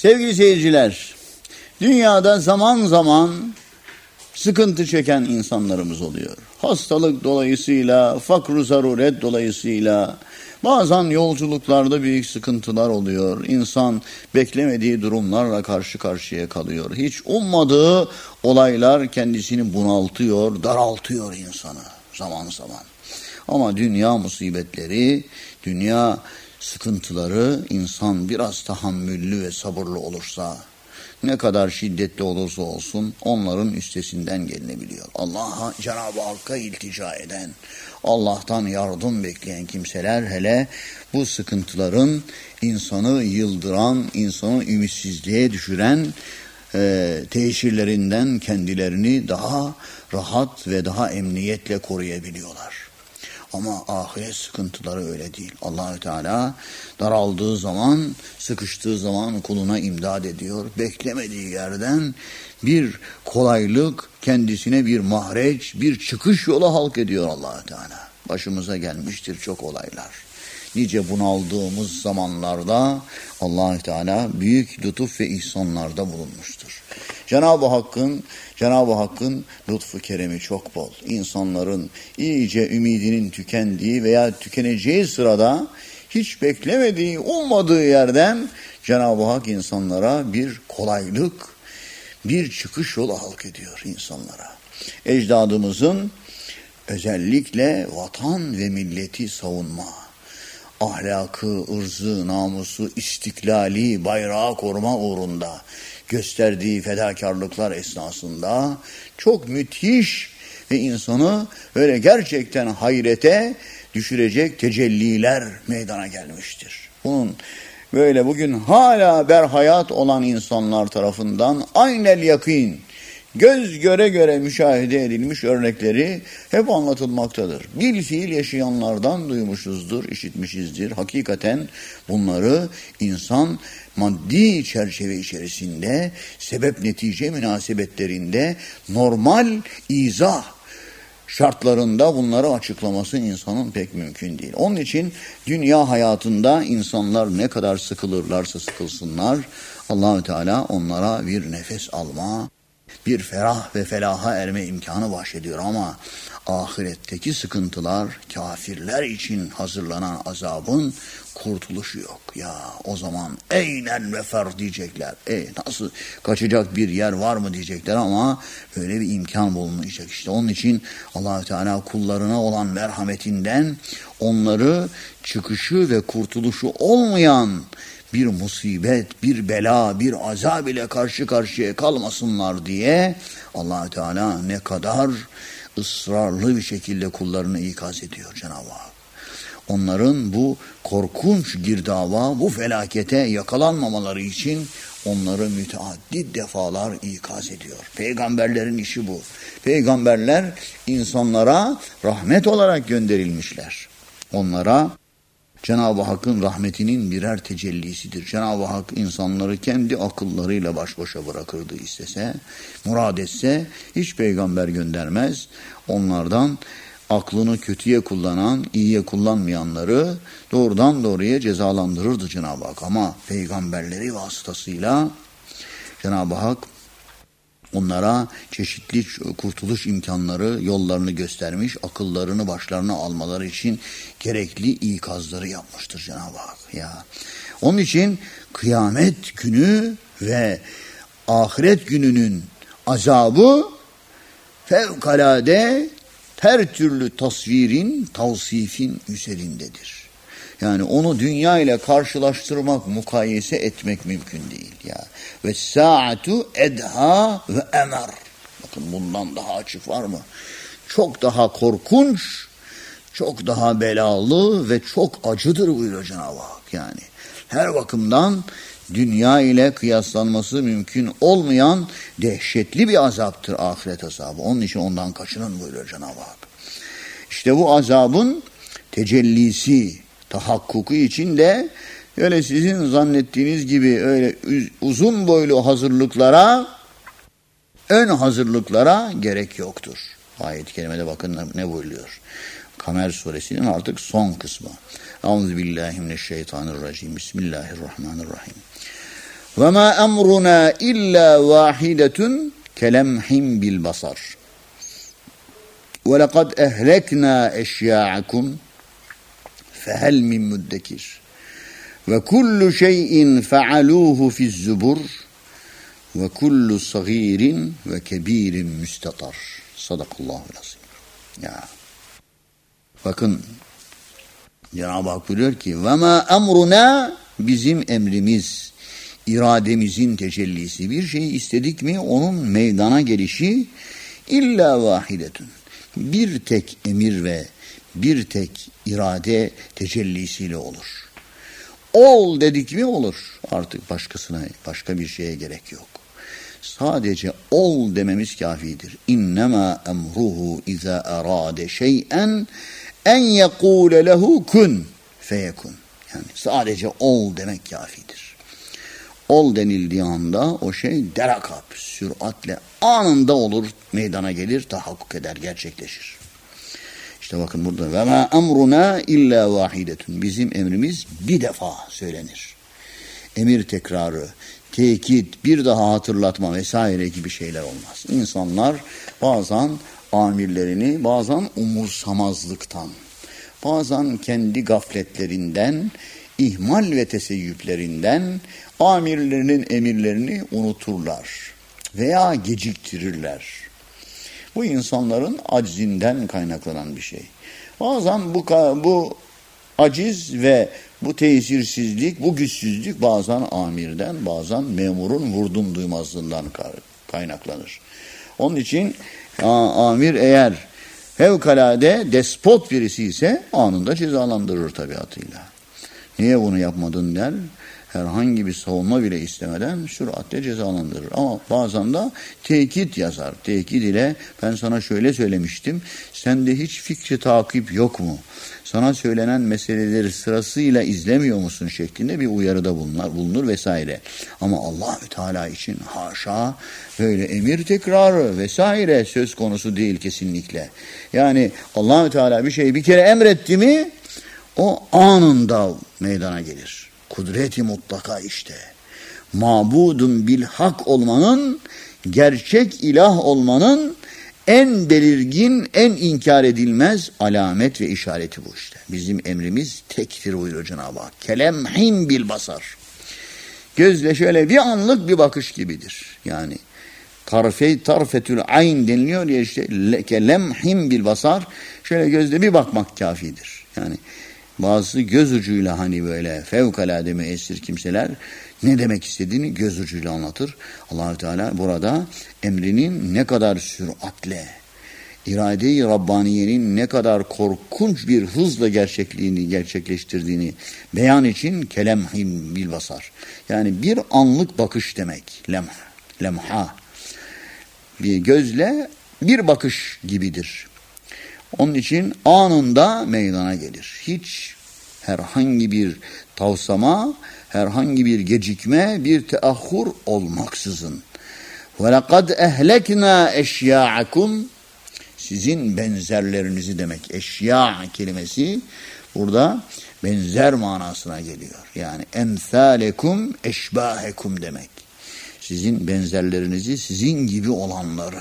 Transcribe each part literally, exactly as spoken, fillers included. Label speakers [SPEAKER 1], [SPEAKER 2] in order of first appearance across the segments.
[SPEAKER 1] Sevgili seyirciler, dünyada zaman zaman sıkıntı çeken insanlarımız oluyor. Hastalık dolayısıyla, fakr-ı zaruret dolayısıyla, bazen yolculuklarda büyük sıkıntılar oluyor. İnsan beklemediği durumlarla karşı karşıya kalıyor. Hiç ummadığı olaylar kendisini bunaltıyor, daraltıyor insanı zaman zaman. Ama dünya musibetleri, dünya sıkıntıları insan biraz tahammüllü ve sabırlı olursa, ne kadar şiddetli olursa olsun onların üstesinden gelinebiliyor. Allah'a, Cenab-ı Hakk'a iltica eden, Allah'tan yardım bekleyen kimseler hele bu sıkıntıların insanı yıldıran, insanı ümitsizliğe düşüren e, tesirlerinden kendilerini daha rahat ve daha emniyetle koruyabiliyorlar. Ama ahiret sıkıntıları öyle değil. Allahü Teala daraldığı zaman, sıkıştığı zaman kuluna imdad ediyor. Beklemediği yerden bir kolaylık, kendisine bir mahreç, bir çıkış yolu halk ediyor Allahü Teala. Başımıza gelmiştir çok olaylar. Nice bunaldığımız zamanlarda Allahü Teala büyük lütuf ve ihsanlarda bulunmuştur. Cenab-ı Hakk'ın Cenab-ı Hakk'ın lütfu keremi çok bol. İnsanların iyice ümidinin tükendiği veya tükeneceği sırada hiç beklemediği, ummadığı yerden Cenab-ı Hak insanlara bir kolaylık, bir çıkış yolu halk ediyor insanlara. Ecdadımızın özellikle vatan ve milleti savunma, ahlakı, ırzı, namusu, istiklali, bayrağı koruma uğrunda gösterdiği fedakarlıklar esnasında çok müthiş ve insanı böyle gerçekten hayrete düşürecek tecelliler meydana gelmiştir. Bunun böyle bugün hala berhayat olan insanlar tarafından aynel yakîn, göz göre göre müşahede edilmiş örnekleri hep anlatılmaktadır. Bilfiil yaşayanlardan duymuşuzdur, işitmişizdir. Hakikaten bunları insan maddi çerçeve içerisinde, sebep netice münasebetlerinde normal izah şartlarında bunları açıklaması insanın pek mümkün değil. Onun için dünya hayatında insanlar ne kadar sıkılırlarsa sıkılsınlar, Allahü Teala onlara bir nefes alma, bir ferah ve felaha erme imkanı bahşediyor ama ahiretteki sıkıntılar, kafirler için hazırlanan azabın kurtuluşu yok. Ya o zaman eynen mefer diyecekler. E nasıl kaçacak bir yer var mı diyecekler ama böyle bir imkan bulunmayacak. İşte onun için Allah-u Teala kullarına olan merhametinden onları çıkışı ve kurtuluşu olmayan bir musibet, bir bela, bir azab ile karşı karşıya kalmasınlar diye Allah-u Teala ne kadar ısrarlı bir şekilde kullarını ikaz ediyor Cenab-ı Hak. Onların bu korkunç girdaba, bu felakete yakalanmamaları için onları müteaddit defalar ikaz ediyor. Peygamberlerin işi bu. Peygamberler insanlara rahmet olarak gönderilmişler. Onlara Cenab-ı Hakk'ın rahmetinin birer tecellisidir. Cenab-ı Hak insanları kendi akıllarıyla baş başa bırakırdı istese, murad etse hiç peygamber göndermez. Onlardan aklını kötüye kullanan, iyiye kullanmayanları doğrudan doğruya cezalandırırdı Cenab-ı Hak. Ama peygamberleri vasıtasıyla Cenab-ı Hak onlara çeşitli kurtuluş imkanları, yollarını göstermiş, akıllarını başlarına almaları için gerekli ikazları yapmıştır Cenab-ı Hak. Ya. Onun için kıyamet günü ve ahiret gününün azabı fevkalade her türlü tasvirin, tavsifin üzerindedir. Yani onu dünya ile karşılaştırmak, mukayese etmek mümkün değil ya. Ve saatu edha ve emer. Bakın bundan daha açık var mı? Çok daha korkunç, çok daha belalı ve çok acıdır buyuruyor Cenab-ı Hak yani. Her bakımdan dünya ile kıyaslanması mümkün olmayan dehşetli bir azaptır ahiret azabı. Onun için ondan kaçının buyuruyor Cenab-ı Hak. İşte bu azabın tecellisi, tahakkuku için de öyle sizin zannettiğiniz gibi öyle uzun boylu hazırlıklara, ön hazırlıklara gerek yoktur. Ayet-i kerimede bakın ne buyuruyor. Kamer suresinin artık son kısmı. Euzubillahimineşşeytanirracim. Bismillahirrahmanirrahim. Ve ma emruna illa vahidetun kelemhim bil basar. Ve lekad ehlekna eşya'akum fehel min muddekir. Ve kullu şeyin fealuhu fiz zubur ve kullu sagirin ve kebirin müstatar. Sadakallahu lazim. Ya. Bakın Cenab-ı Hak buyuruyor ki ve ma emruna, bizim emrimiz, irademizin tecellisi, bir şey istedik mi onun meydana gelişi illa vahidetun, bir tek emir ve bir tek irade tecellisiyle olur. Ol dedik mi olur. Artık başkasına, başka bir şeye gerek yok. Sadece ol dememiz kafidir. İnnemâ emruhu izâ erâde şey'en en yekûle lehu kun feyekun. Yani sadece ol demek kafidir. Ol denildiği anda o şey derakap, süratle anında olur, meydana gelir, tahakkuk eder, gerçekleşir. İşte bakın burada ve ma emruna illa vahidetun, bizim emrimiz bir defa söylenir. Emir tekrarı, tekit, bir daha hatırlatma vesaire gibi şeyler olmaz. İnsanlar bazen amirlerini, bazen umursamazlıktan, bazen kendi gafletlerinden, ihmal ve teseyyüplerinden amirlerinin emirlerini unuturlar veya geciktirirler. Bu insanların aczinden kaynaklanan bir şey. Bazen bu, bu aciz ve bu tesirsizlik, bu güçsüzlük bazen amirden, bazen memurun vurdum duymazlığından kaynaklanır. Onun için amir eğer fevkalade despot birisi ise anında cezalandırır tabiatıyla. Niye bunu yapmadın der. Herhangi bir savunma bile istemeden süratle cezalandırır. Ama bazen de tekit yazar. Tekit ile ben sana şöyle söylemiştim. Sende hiç fikri takip yok mu? Sana söylenen meseleleri sırasıyla izlemiyor musun şeklinde bir uyarıda bulunur, bulunur vesaire. Ama Allahü Teala için haşa böyle emir tekrarı vesaire söz konusu değil kesinlikle. Yani Allahü Teala bir şeyi bir kere emretti mi o anında meydana gelir. Kudret-i mutlaka işte. Mabudun bil hak olmanın, gerçek ilah olmanın en belirgin, en inkar edilmez alamet ve işareti bu işte. Bizim emrimiz tektir buyuruyor Cenab-ı Hak. Kelemhim bil basar. Gözle şöyle bir anlık bir bakış gibidir. Yani tarfe, tarfetül ayn deniliyor ya işte, kelemhim bil basar. Şöyle gözle bir bakmak kafidir. Yani bazı göz ucuyla hani böyle fevkalade müessir kimseler ne demek istediğini göz ucuyla anlatır. Allah-u Teala burada emrinin ne kadar süratle, irade-i Rabbaniye'nin ne kadar korkunç bir hızla gerçekliğini gerçekleştirdiğini beyan için kelemhim bil basar. Yani bir anlık bakış demek. Lemh, lemha. Bir gözle bir bakış gibidir. Onun için anında meydana gelir. Hiç herhangi bir tavsama, herhangi bir gecikme, bir teahhur olmaksızın. وَلَقَدْ اَهْلَكْنَا اَشْيَاعَكُمْ, sizin benzerlerinizi demek. Eşya kelimesi burada benzer manasına geliyor. Yani emsalekum eşbahekum demek. Sizin benzerlerinizi, sizin gibi olanları,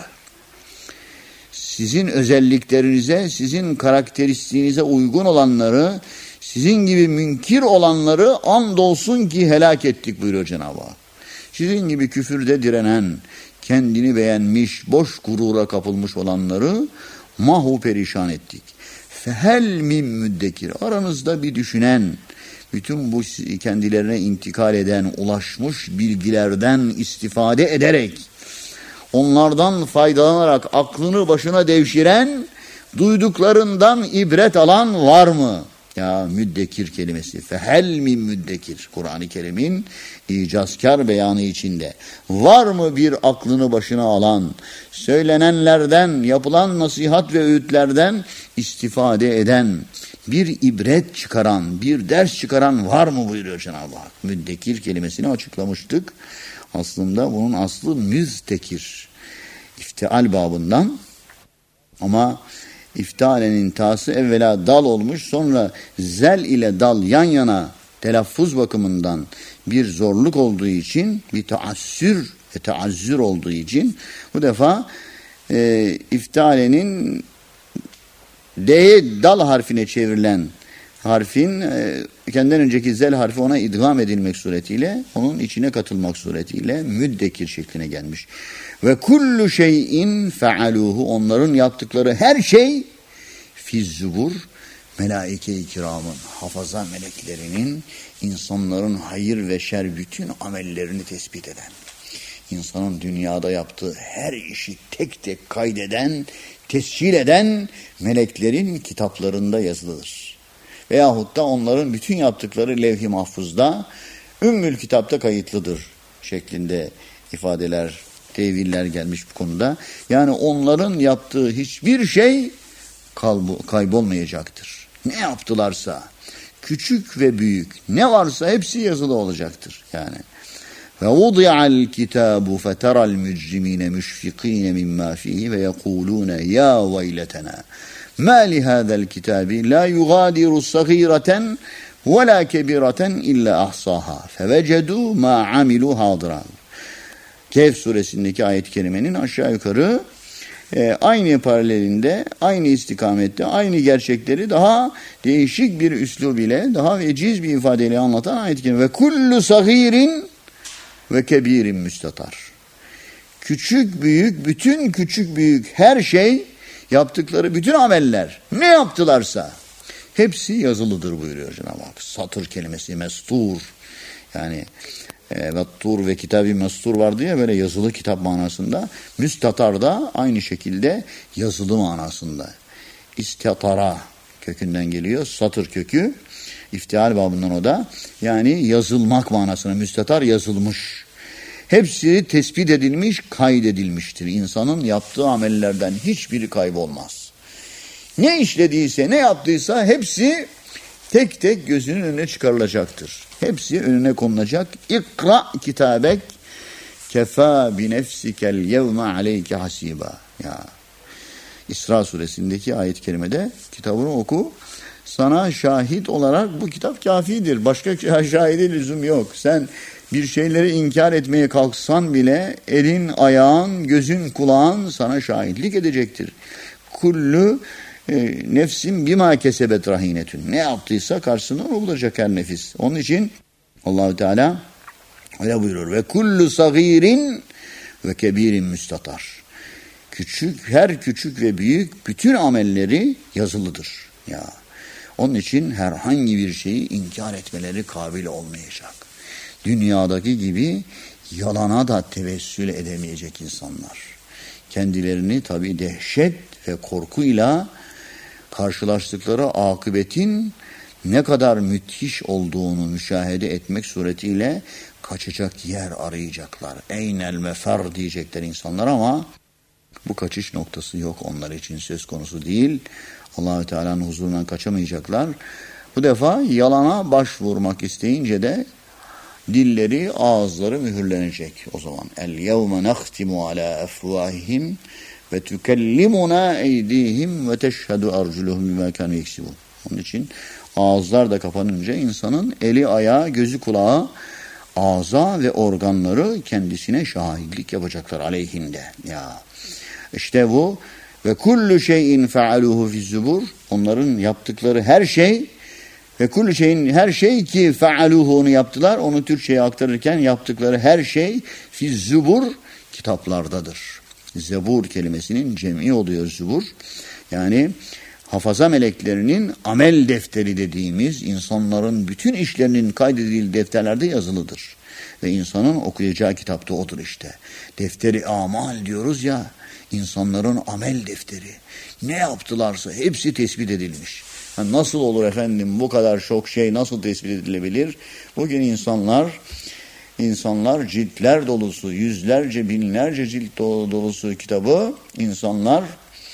[SPEAKER 1] sizin özelliklerinize, sizin karakteristiğinize uygun olanları, sizin gibi münkir olanları andolsun ki helak ettik buyuruyor Cenab-ı Hak. Sizin gibi küfürde direnen, kendini beğenmiş, boş gurura kapılmış olanları mahvu perişan ettik. Fehel min müddekir, aranızda bir düşünen, bütün bu kendilerine intikal eden, ulaşmış bilgilerden istifade ederek, onlardan faydalanarak aklını başına devşiren, duyduklarından ibret alan var mı? Ya müddekir kelimesi. Fehel min müddekir. Kur'an-ı Kerim'in icazkar beyanı içinde. Var mı bir aklını başına alan, söylenenlerden, yapılan nasihat ve öğütlerden istifade eden, bir ibret çıkaran, bir ders çıkaran var mı buyuruyor Cenab-ı Hak. Müddekir kelimesini açıklamıştık. Aslında bunun aslı müztekir. İftial babından, ama iftalenin tası evvela dal olmuş, sonra zel ile dal yan yana telaffuz bakımından bir zorluk olduğu için, bir taassür ve taazzür olduğu için bu defa e, iftalenin D'ye dal harfine çevrilen harfin e, kendinden önceki zel harfi ona idgam edilmek suretiyle, onun içine katılmak suretiyle müddekir şekline gelmiş. Ve kullu şeyin fealuhu, onların yaptıkları her şey fizzubur, melaike-i kiramın, hafaza meleklerinin, insanların hayır ve şer bütün amellerini tespit eden, insanın dünyada yaptığı her işi tek tek kaydeden, tescil eden meleklerin kitaplarında yazılıdır. Veyahut da onların bütün yaptıkları levh-i mahfuzda, ümmül kitapta kayıtlıdır şeklinde ifadeler, teviller gelmiş bu konuda. Yani onların yaptığı hiçbir şey kaybolmayacaktır. Ne yaptılarsa, küçük ve büyük, ne varsa hepsi yazılı olacaktır. Yani وَوُضِعَ الْكِتَابُ فَتَرَى الْمُجْرِمِينَ مُشْفِقِينَ مِمَّا فِيهِ وَيَقُولُونَ يَا وَيْلَتَنَا مَا لِهَذَا الْكِتَابِ لَا يُغَادِرُ صَغِيرَةً وَلَا كَبِيرَةً إِلَّا أَحْصَاهَا فَوَجَدُوا مَا عَمِلُوا حَاضِرًا. Kehf suresindeki ayet-i kerimenin aşağı yukarı e, aynı paralelinde, aynı istikamette, aynı gerçekleri daha değişik bir üslub ile, daha veciz bir ifadeyle anlatan ayet-i kerime. Ve kullu sagirin ve kebirin müstatar. Küçük büyük, bütün küçük büyük her şey, yaptıkları bütün ameller, ne yaptılarsa hepsi yazılıdır buyuruyor Cenab-ı Hak. Satır kelimesi mestur, yani e, vettur ve kitab-ı mestur vardı ya, böyle yazılı kitap manasında. Müstatar da aynı şekilde yazılı manasında. İstatara kökünden geliyor, satır kökü. İftial babından o da. Yani yazılmak manasına, müstatar yazılmış. Hepsi tespit edilmiş, kaydedilmiştir. İnsanın yaptığı amellerden hiçbiri kaybolmaz. Ne işlediyse, ne yaptıysa hepsi tek tek gözünün önüne çıkarılacaktır. Hepsi önüne konulacak. İkra kitabek kefa bi nefsikel yevme aleyke hasiba. Ya İsra suresindeki ayet-i kerimede kitabını oku. Sana şahit olarak bu kitap kafidir. Başka şahide lüzum yok. Sen bir şeyleri inkar etmeye kalksan bile elin, ayağın, gözün, kulağın sana şahitlik edecektir. Kullu e, nefsin bima kesebet rahinetün. Ne yaptıysa karşısında onu bulacak her nefis. Onun için Allah-u Teala öyle buyurur. Ve kullu sagirin ve kebirin müstatar. Küçük, her küçük ve büyük bütün amelleri yazılıdır. Ya. Onun için herhangi bir şeyi inkar etmeleri kabil olmayacak. Dünyadaki gibi yalana da tevessül edemeyecek insanlar. Kendilerini tabii dehşet ve korkuyla karşılaştıkları akıbetin ne kadar müthiş olduğunu müşahede etmek suretiyle kaçacak yer arayacaklar. Eynel mefer diyecekler insanlar ama bu kaçış noktası yok, onlar için söz konusu değil. Allah-u Teala'nın huzurundan kaçamayacaklar. Bu defa yalana başvurmak isteyince de dilleri, ağızları mühürlenecek o zaman. El yevme nahtimu ala efvahihim ve tükellimuna eydihim ve teşhedü arculuhum bima kanu yeksibun. Onun için ağızlar da kapanınca insanın eli, ayağı, gözü, kulağı, ağza ve organları kendisine şahitlik yapacaklar aleyhinde. Ya işte bu ve kullu şeyin fealuhu fizzubur, onların yaptıkları her şey ve kullu şeyin her şey ki fealuhu onu yaptılar, onu Türkçe'ye aktarırken yaptıkları her şey fizzubur kitaplardadır. Zebur kelimesinin cem'i oluyor zubur. Yani hafaza meleklerinin amel defteri dediğimiz insanların bütün işlerinin kaydedildiği defterlerde yazılıdır. Ve insanın okuyacağı kitapta odur işte. Defteri amal diyoruz ya, insanların amel defteri. Ne yaptılarsa hepsi tespit edilmiş. Yani nasıl olur efendim, bu kadar çok şey nasıl tespit edilebilir? Bugün insanlar insanlar ciltler dolusu, yüzlerce, binlerce cilt dolusu kitabı insanlar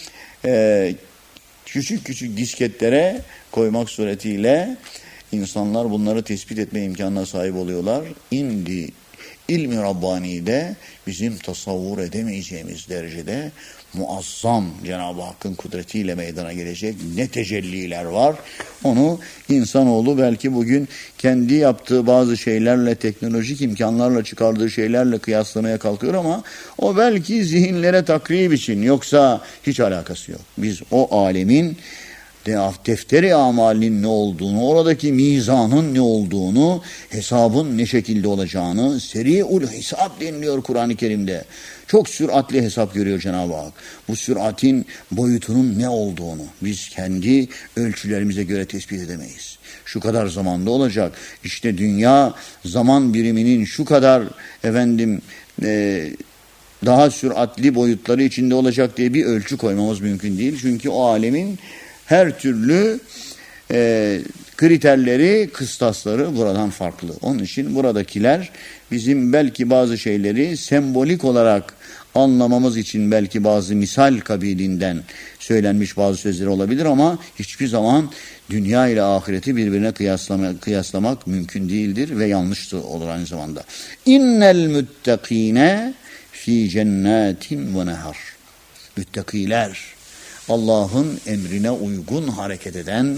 [SPEAKER 1] e, küçük küçük disketlere koymak suretiyle insanlar bunları tespit etme imkanına sahip oluyorlar. İndi ilmi Rabbani'de bizim tasavvur edemeyeceğimiz derecede muazzam Cenab-ı Hakk'ın kudretiyle meydana gelecek ne tecelliler var. Onu insanoğlu belki bugün kendi yaptığı bazı şeylerle, teknolojik imkanlarla çıkardığı şeylerle kıyaslamaya kalkıyor ama o belki zihinlere takrib için, yoksa hiç alakası yok. Biz o alemin defteri amalinin ne olduğunu, oradaki mizanın ne olduğunu, hesabın ne şekilde olacağını, seri'ul hesap deniliyor Kur'an-ı Kerim'de. Çok süratli hesap görüyor Cenab-ı Hak. Bu süratin boyutunun ne olduğunu biz kendi ölçülerimize göre tespit edemeyiz. Şu kadar zamanda olacak. İşte dünya zaman biriminin şu kadar efendim e, daha süratli boyutları içinde olacak diye bir ölçü koymamız mümkün değil. Çünkü o alemin her türlü e, kriterleri, kıstasları buradan farklı. Onun için buradakiler bizim belki bazı şeyleri sembolik olarak anlamamız için belki bazı misal kabilinden söylenmiş bazı sözleri olabilir ama hiçbir zaman dünya ile ahireti birbirine kıyaslama, kıyaslamak mümkün değildir ve yanlış da olur aynı zamanda. İnnel müttakine fi cennetin ve nehar. Müttakiler, Allah'ın emrine uygun hareket eden,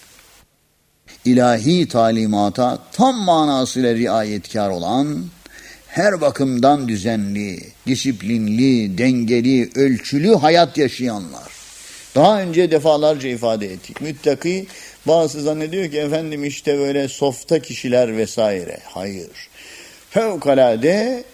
[SPEAKER 1] ilahi talimata tam manasıyla riayetkar olan, her bakımdan düzenli, disiplinli, dengeli, ölçülü hayat yaşayanlar. Daha önce defalarca ifade ettik. Müttaki, bazısı zannediyor ki efendim işte böyle softa kişiler vesaire. Hayır. Fevkalade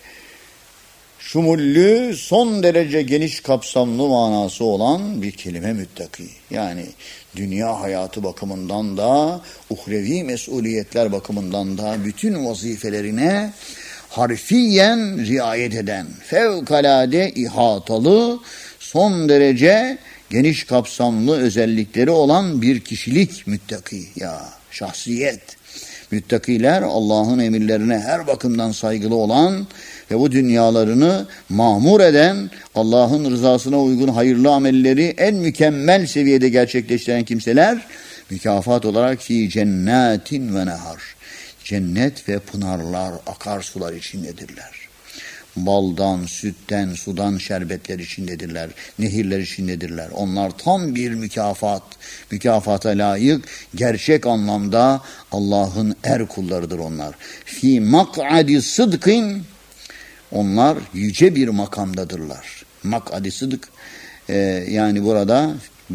[SPEAKER 1] şumullü, son derece geniş kapsamlı manası olan bir kelime müttaki. Yani dünya hayatı bakımından da, uhrevi mesuliyetler bakımından da bütün vazifelerine harfiyen riayet eden, fevkalade ihatalı, son derece geniş kapsamlı özellikleri olan bir kişilik müttaki. Ya şahsiyet. Müttakiler Allah'ın emirlerine her bakımdan saygılı olan ve bu dünyalarını mamur eden, Allah'ın rızasına uygun hayırlı amelleri en mükemmel seviyede gerçekleştiren kimseler mükafat olarak fi cennetin ve nehar. Cennet ve pınarlar, akarsular içindedirler. Baldan, sütten, sudan şerbetler içindedirler. Nehirler içindedirler. Onlar tam bir mükafat, mükafata layık, gerçek anlamda Allah'ın er kullarıdır onlar. Fi mak'adi sıdkın, onlar yüce bir makamdadırlar. Mak'adi sıdk, e, yani burada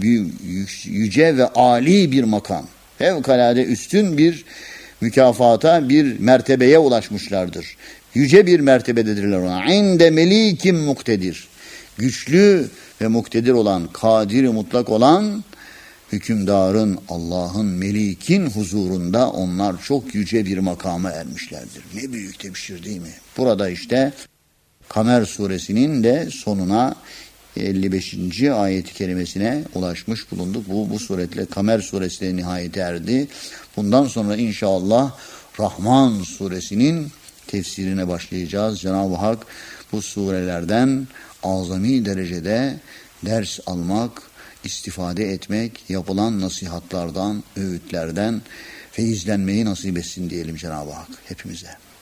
[SPEAKER 1] yüce ve âli bir makam. Fevkalade üstün bir mükafata, bir mertebeye ulaşmışlardır. Yüce bir mertebededirler ona. İnde melikim muktedir. Güçlü ve muktedir olan, kadir mutlak olan hükümdarın, Allah'ın, melikin huzurunda onlar çok yüce bir makama ermişlerdir. Ne büyük tebşir değil mi? Burada işte Kamer suresinin de sonuna elli beşinci ayet-i kerimesine ulaşmış bulunduk. Bu, bu suretle Kamer suresi de nihayete erdi. Bundan sonra inşallah Rahman suresinin tefsirine başlayacağız. Cenab-ı Hak bu surelerden azami derecede ders almak, istifade etmek, yapılan nasihatlardan, öğütlerden feyizlenmeyi nasip etsin diyelim Cenab-ı Hak hepimize.